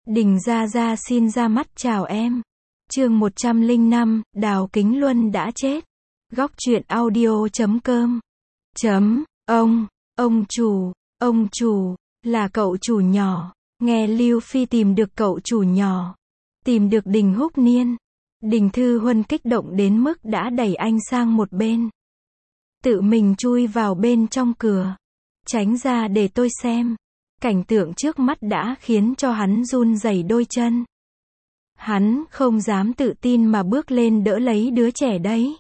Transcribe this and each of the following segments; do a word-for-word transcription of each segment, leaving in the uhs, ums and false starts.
Đình Gia Gia xin ra mắt chào em. Chương một trăm lẻ năm, Đào Kính Luân đã chết. Góc truyện audio chấm com. Chấm, ông, ông chủ, ông chủ, là cậu chủ nhỏ. Nghe Lưu Phi tìm được cậu chủ nhỏ. Tìm được Đình Húc Niên. Đình Thư Huân kích động đến mức đã đẩy anh sang một bên. Tự mình chui vào bên trong cửa. Tránh ra để tôi xem. Cảnh tượng trước mắt đã khiến cho hắn run rẩy đôi chân. Hắn không dám tự tin mà bước lên đỡ lấy đứa trẻ đấy.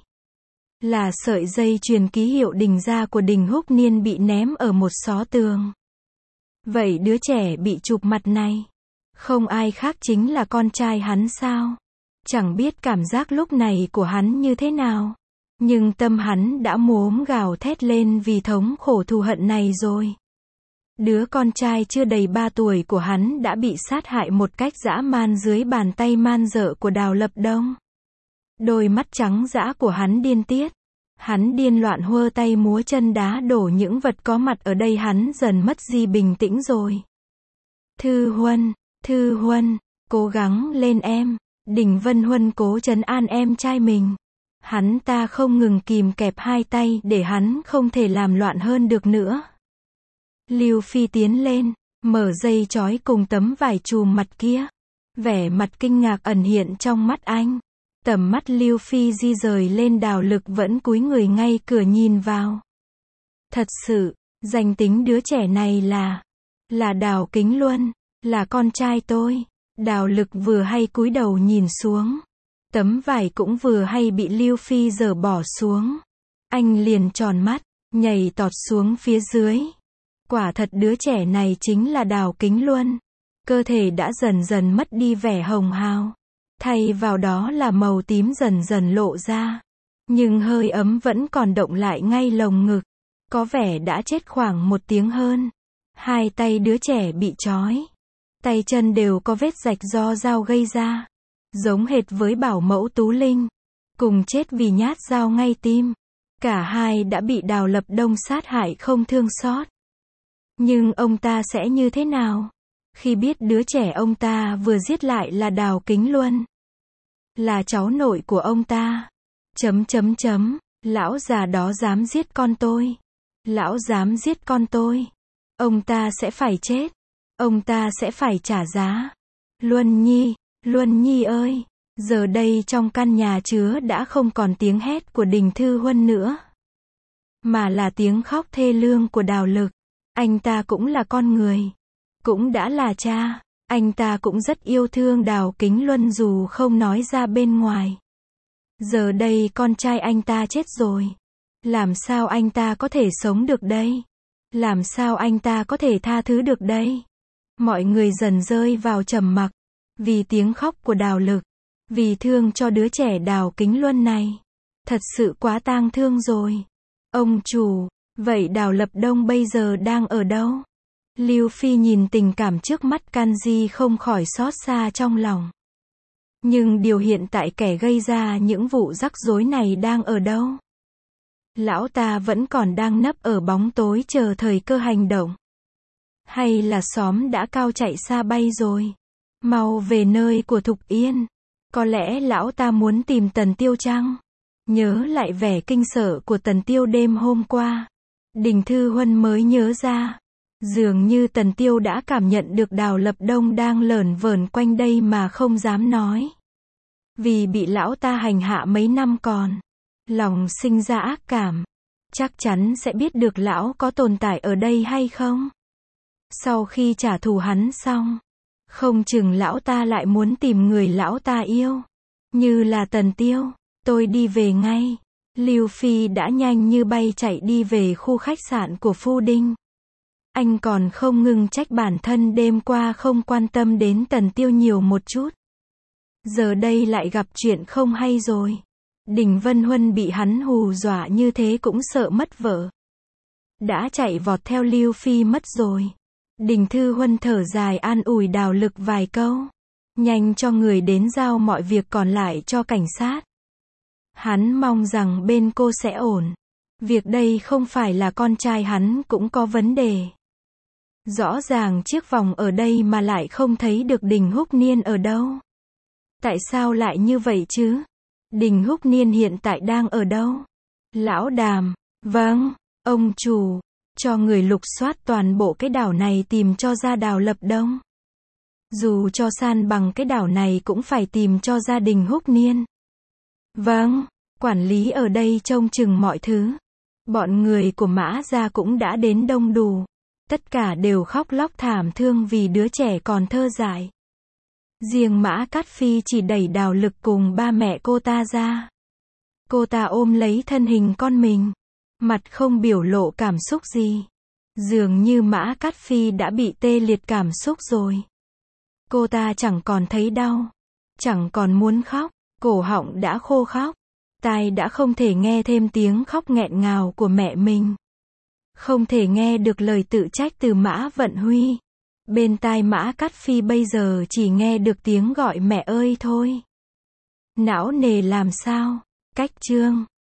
Là sợi dây chuyền ký hiệu Đình gia của Đình Húc Niên bị ném ở một xó tường. Vậy đứa trẻ bị chụp mặt này, không ai khác chính là con trai hắn sao? Chẳng biết cảm giác lúc này của hắn như thế nào. Nhưng tâm hắn đã muốn gào thét lên vì thống khổ thù hận này rồi. Đứa con trai chưa đầy ba tuổi của hắn đã bị sát hại một cách dã man dưới bàn tay man dợ của Đào Lập Đông. Đôi mắt trắng dã của hắn điên tiết. Hắn điên loạn hơ tay múa chân đá đổ những vật có mặt ở đây, hắn dần mất đi bình tĩnh rồi. Thư Huân, Thư Huân, cố gắng lên em. Đình Vân Huân cố trấn an em trai mình. Hắn ta không ngừng kìm kẹp hai tay để hắn không thể làm loạn hơn được nữa. Lưu Phi tiến lên, mở dây chói cùng tấm vải trùm mặt kia. Vẻ mặt kinh ngạc ẩn hiện trong mắt anh. Tầm mắt Lưu Phi di rời lên Đào Lực vẫn cúi người ngay cửa nhìn vào. Thật sự, danh tính đứa trẻ này là, là Đào Kính Luân, là con trai tôi. Đào Lực vừa hay cúi đầu nhìn xuống. Tấm vải cũng vừa hay bị Lưu Phi giở bỏ xuống. Anh liền tròn mắt, nhảy tọt xuống phía dưới. Quả thật đứa trẻ này chính là Đào Kính Luân. Cơ thể đã dần dần mất đi vẻ hồng hào. Thay vào đó là màu tím dần dần lộ ra. Nhưng hơi ấm vẫn còn động lại ngay lồng ngực. Có vẻ đã chết khoảng một tiếng hơn. Hai tay đứa trẻ bị trói. Tay chân đều có vết rạch do dao gây ra. Giống hệt với bảo mẫu Tú Linh. Cùng chết vì nhát dao ngay tim. Cả hai đã bị Đào Lập Đông sát hại không thương xót. Nhưng ông ta sẽ như thế nào khi biết đứa trẻ ông ta vừa giết lại là Đào Kính Luân, là cháu nội của ông ta? Chấm chấm chấm, lão già đó dám giết con tôi. Lão dám giết con tôi. Ông ta sẽ phải chết. Ông ta sẽ phải trả giá. Luân Nhi, Luân Nhi ơi. Giờ đây trong căn nhà chứa đã không còn tiếng hét của Đình Thư Huân nữa, mà là tiếng khóc thê lương của Đào Lực. Anh ta cũng là con người. Cũng đã là cha. Anh ta cũng rất yêu thương Đào Kính Luân dù không nói ra bên ngoài. Giờ đây con trai anh ta chết rồi. Làm sao anh ta có thể sống được đây? Làm sao anh ta có thể tha thứ được đây? Mọi người dần rơi vào trầm mặc. Vì tiếng khóc của Đào Lực. Vì thương cho đứa trẻ Đào Kính Luân này. Thật sự quá tang thương rồi. Ông chủ, vậy Đào Lập Đông bây giờ đang ở đâu? Lưu Phi nhìn tình cảm trước mắt Kanji không khỏi xót xa trong lòng. Nhưng điều hiện tại kẻ gây ra những vụ rắc rối này đang ở đâu? Lão ta vẫn còn đang nấp ở bóng tối chờ thời cơ hành động. Hay là xóm đã cao chạy xa bay rồi? Mau về nơi của Thục Yên. Có lẽ lão ta muốn tìm Tần Tiêu chăng? Nhớ lại vẻ kinh sợ của Tần Tiêu đêm hôm qua. Đình Thư Huân mới nhớ ra. Dường như Tần Tiêu đã cảm nhận được Đào Lập Đông đang lởn vởn quanh đây mà không dám nói. Vì bị lão ta hành hạ mấy năm còn. Lòng sinh ra ác cảm. Chắc chắn sẽ biết được lão có tồn tại ở đây hay không. Sau khi trả thù hắn xong, không chừng lão ta lại muốn tìm người lão ta yêu. Như là Tần Tiêu. Tôi đi về ngay. Lưu Phi đã nhanh như bay chạy đi về khu khách sạn của Phu Đinh. Anh còn không ngừng trách bản thân đêm qua không quan tâm đến Tần Tiêu nhiều một chút. Giờ đây lại gặp chuyện không hay rồi. Đình Vân Huân bị hắn hù dọa như thế cũng sợ mất vợ. Đã chạy vọt theo Lưu Phi mất rồi. Đình Thư Huân thở dài an ủi Đào Lực vài câu. Nhanh cho người đến giao mọi việc còn lại cho cảnh sát. Hắn mong rằng bên cô sẽ ổn. Việc đây không phải là con trai hắn cũng có vấn đề. Rõ ràng chiếc vòng ở đây mà lại không thấy được Đình Húc Niên ở đâu. Tại sao lại như vậy chứ? Đình Húc Niên hiện tại đang ở đâu? Lão Đàm, vâng, ông chủ, cho người lục soát toàn bộ cái đảo này tìm cho ra đào Lập Đông. Dù cho san bằng cái đảo này cũng phải tìm cho gia đình Húc Niên. Vâng, quản lý ở đây trông chừng mọi thứ. Bọn người của Mã gia cũng đã đến đông đủ. Tất cả đều khóc lóc thảm thương vì đứa trẻ còn thơ dại. Riêng Mã Cát Phi chỉ đẩy Đào Lực cùng ba mẹ cô ta ra. Cô ta ôm lấy thân hình con mình. Mặt không biểu lộ cảm xúc gì. Dường như Mã Cát Phi đã bị tê liệt cảm xúc rồi. Cô ta chẳng còn thấy đau. Chẳng còn muốn khóc. Cổ họng đã khô khóc. Tai đã không thể nghe thêm tiếng khóc nghẹn ngào của mẹ mình. Không thể nghe được lời tự trách từ Mã Vận Huy. Bên tai Mã Cát Phi bây giờ chỉ nghe được tiếng gọi mẹ ơi thôi. Não nề làm sao? Cách chương